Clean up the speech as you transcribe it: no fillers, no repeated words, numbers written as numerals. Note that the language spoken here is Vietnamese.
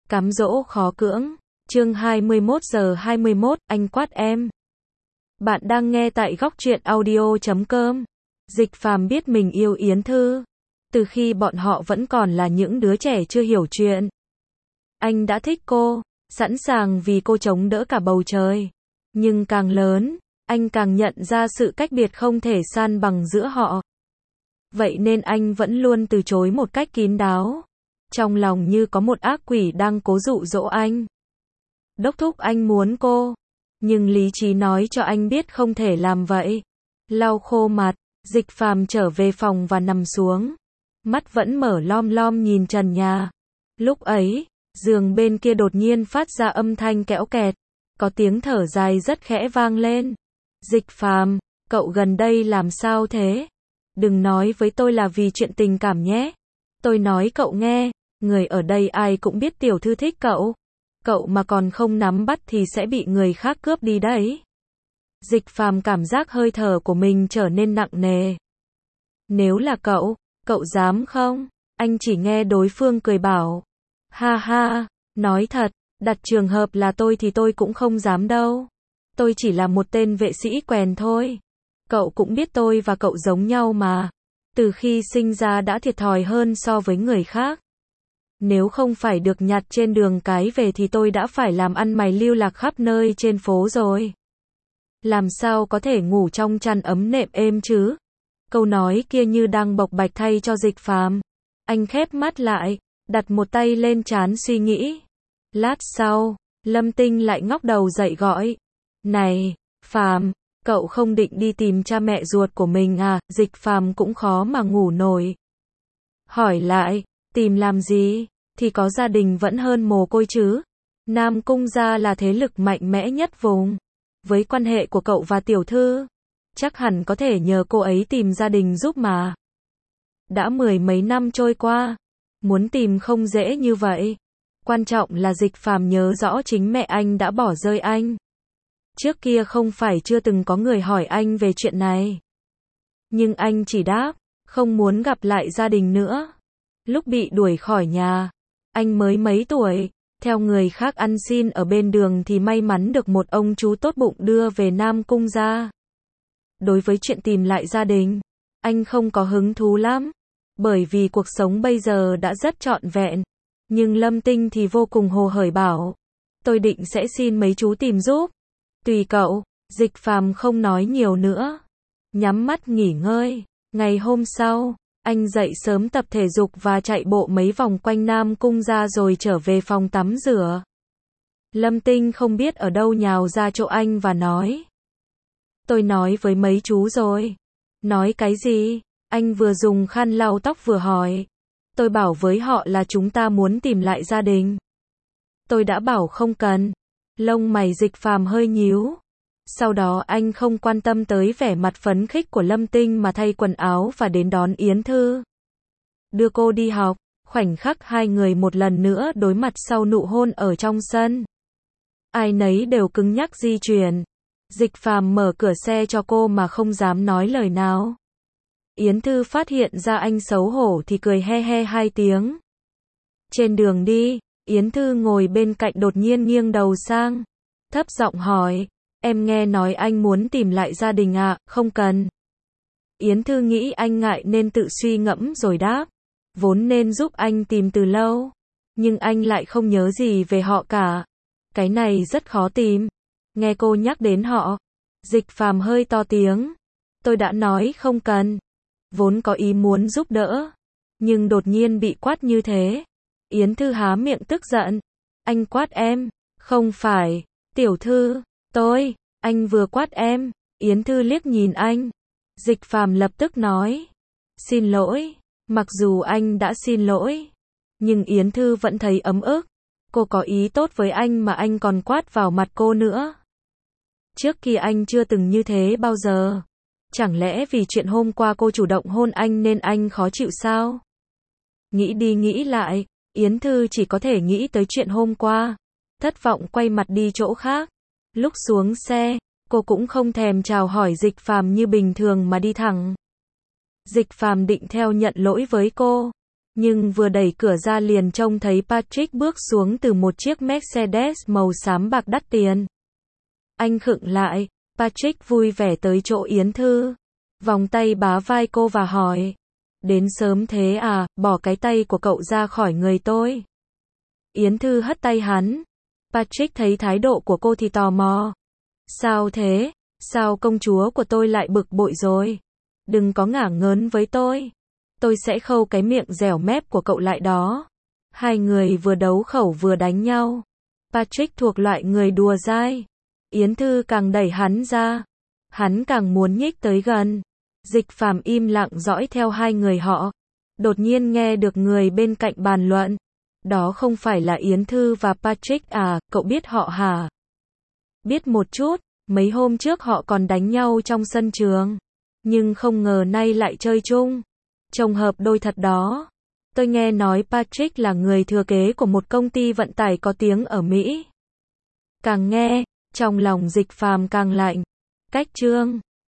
Cám dỗ khó cưỡng. Chương 21 giờ 21, anh quát em. Bạn đang nghe tại góc truyện audio.com. Dịch Phàm biết mình yêu Yến Thư. Từ khi bọn họ vẫn còn là những đứa trẻ chưa hiểu chuyện. Anh đã thích cô, sẵn sàng vì cô chống đỡ cả bầu trời. Nhưng càng lớn, anh càng nhận ra sự cách biệt không thể san bằng giữa họ. Vậy nên anh vẫn luôn từ chối một cách kín đáo. Trong lòng như có một ác quỷ đang cố dụ dỗ anh. Đốc thúc anh muốn cô. Nhưng lý trí nói cho anh biết không thể làm vậy. Lau khô mặt, Dịch Phàm trở về phòng và nằm xuống. Mắt vẫn mở lom lom nhìn trần nhà. Lúc ấy, giường bên kia đột nhiên phát ra âm thanh kẽo kẹt. Có tiếng thở dài rất khẽ vang lên. Dịch Phàm, cậu gần đây làm sao thế? Đừng nói với tôi là vì chuyện tình cảm nhé. Tôi nói cậu nghe, người ở đây ai cũng biết tiểu thư thích cậu. Cậu mà còn không nắm bắt thì sẽ bị người khác cướp đi đấy. Dịch Phàm cảm giác hơi thở của mình trở nên nặng nề. Nếu là cậu dám không? Anh chỉ nghe đối phương cười bảo. Ha ha, nói thật, đặt trường hợp là tôi thì tôi cũng không dám đâu. Tôi chỉ là một tên vệ sĩ quèn thôi. Cậu cũng biết tôi và cậu giống nhau mà. Từ khi sinh ra đã thiệt thòi hơn so với người khác. Nếu không phải được nhặt trên đường cái về thì tôi đã phải làm ăn mày lưu lạc khắp nơi trên phố rồi. Làm sao có thể ngủ trong chăn ấm nệm êm chứ? Câu nói kia như đang bộc bạch thay cho Dịch Phàm. Anh khép mắt lại, đặt một tay lên trán suy nghĩ. Lát sau, Lâm Tinh lại ngóc đầu dậy gọi. Này, Phàm, cậu không định đi tìm cha mẹ ruột của mình à? Dịch Phàm cũng khó mà ngủ nổi. Hỏi lại, tìm làm gì? Thì có gia đình vẫn hơn mồ côi chứ. Nam Cung gia là thế lực mạnh mẽ nhất vùng. Với quan hệ của cậu và tiểu thư, chắc hẳn có thể nhờ cô ấy tìm gia đình giúp mà. Đã mười mấy năm trôi qua, muốn tìm không dễ như vậy. Quan trọng là Dịch Phàm nhớ rõ chính mẹ anh đã bỏ rơi anh. Trước kia không phải chưa từng có người hỏi anh về chuyện này. Nhưng anh chỉ đáp, không muốn gặp lại gia đình nữa. Lúc bị đuổi khỏi nhà, anh mới mấy tuổi, theo người khác ăn xin ở bên đường thì may mắn được một ông chú tốt bụng đưa về Nam Cung gia. Đối với chuyện tìm lại gia đình, anh không có hứng thú lắm, bởi vì cuộc sống bây giờ đã rất trọn vẹn. Nhưng Lâm Tinh thì vô cùng hồ hởi bảo, tôi định sẽ xin mấy chú tìm giúp. Tùy cậu. Dịch Phàm không nói nhiều nữa, nhắm mắt nghỉ ngơi. Ngày hôm sau, anh dậy sớm tập thể dục và chạy bộ mấy vòng quanh Nam Cung gia rồi trở về phòng tắm rửa. Lâm Tinh không biết ở đâu nhào ra chỗ anh và nói. Tôi nói với mấy chú rồi. Nói cái gì? Anh vừa dùng khăn lau tóc vừa hỏi. Tôi bảo với họ là chúng ta muốn tìm lại gia đình. Tôi đã bảo không cần. Lông mày Dịch Phàm hơi nhíu. Sau đó anh không quan tâm tới vẻ mặt phấn khích của Lâm Tinh mà thay quần áo và đến đón Yến Thư. Đưa cô đi học, khoảnh khắc hai người một lần nữa đối mặt sau nụ hôn ở trong sân. Ai nấy đều cứng nhắc di chuyển. Dịch Phàm mở cửa xe cho cô mà không dám nói lời nào. Yến Thư phát hiện ra anh xấu hổ thì cười he he hai tiếng. Trên đường đi, Yến Thư ngồi bên cạnh đột nhiên nghiêng đầu sang. Thấp giọng hỏi. Em nghe nói anh muốn tìm lại gia đình à? Không cần. Yến Thư nghĩ anh ngại nên tự suy ngẫm rồi đáp. Vốn nên giúp anh tìm từ lâu. Nhưng anh lại không nhớ gì về họ cả. Cái này rất khó tìm. Nghe cô nhắc đến họ. Dịch Phàm hơi to tiếng. Tôi đã nói không cần. Vốn có ý muốn giúp đỡ. Nhưng đột nhiên bị quát như thế. Yến Thư há miệng tức giận. Anh quát em. Không phải. Tiểu thư. Anh vừa quát em. Yến Thư liếc nhìn anh. Dịch Phàm lập tức nói. Xin lỗi. Mặc dù anh đã xin lỗi. Nhưng Yến Thư vẫn thấy ấm ức. Cô có ý tốt với anh mà anh còn quát vào mặt cô nữa. Trước kia anh chưa từng như thế bao giờ. Chẳng lẽ vì chuyện hôm qua cô chủ động hôn anh nên anh khó chịu sao? Nghĩ đi nghĩ lại, Yến Thư chỉ có thể nghĩ tới chuyện hôm qua. Thất vọng quay mặt đi chỗ khác. Lúc xuống xe, cô cũng không thèm chào hỏi Dịch Phàm như bình thường mà đi thẳng. Dịch Phàm định theo nhận lỗi với cô. Nhưng vừa đẩy cửa ra liền trông thấy Patrick bước xuống từ một chiếc Mercedes màu xám bạc đắt tiền. Anh khựng lại, Patrick vui vẻ tới chỗ Yến Thư, vòng tay bá vai cô và hỏi. Đến sớm thế à, bỏ cái tay của cậu ra khỏi người tôi. Yến Thư hất tay hắn. Patrick thấy thái độ của cô thì tò mò. Sao thế? Sao công chúa của tôi lại bực bội rồi? Đừng có ngả ngớn với tôi. Tôi sẽ khâu cái miệng dẻo mép của cậu lại đó. Hai người vừa đấu khẩu vừa đánh nhau. Patrick thuộc loại người đùa dai. Yến Thư càng đẩy hắn ra. Hắn càng muốn nhích tới gần. Dịch Phàm im lặng dõi theo hai người họ. Đột nhiên nghe được người bên cạnh bàn luận. Đó không phải là Yến Thư và Patrick à, cậu biết họ hả? Biết một chút, mấy hôm trước họ còn đánh nhau trong sân trường. Nhưng không ngờ nay lại chơi chung. Trông hợp đôi thật đó. Tôi nghe nói Patrick là người thừa kế của một công ty vận tải có tiếng ở Mỹ. Càng nghe, trong lòng Dịch Phàm càng lạnh. Cách chương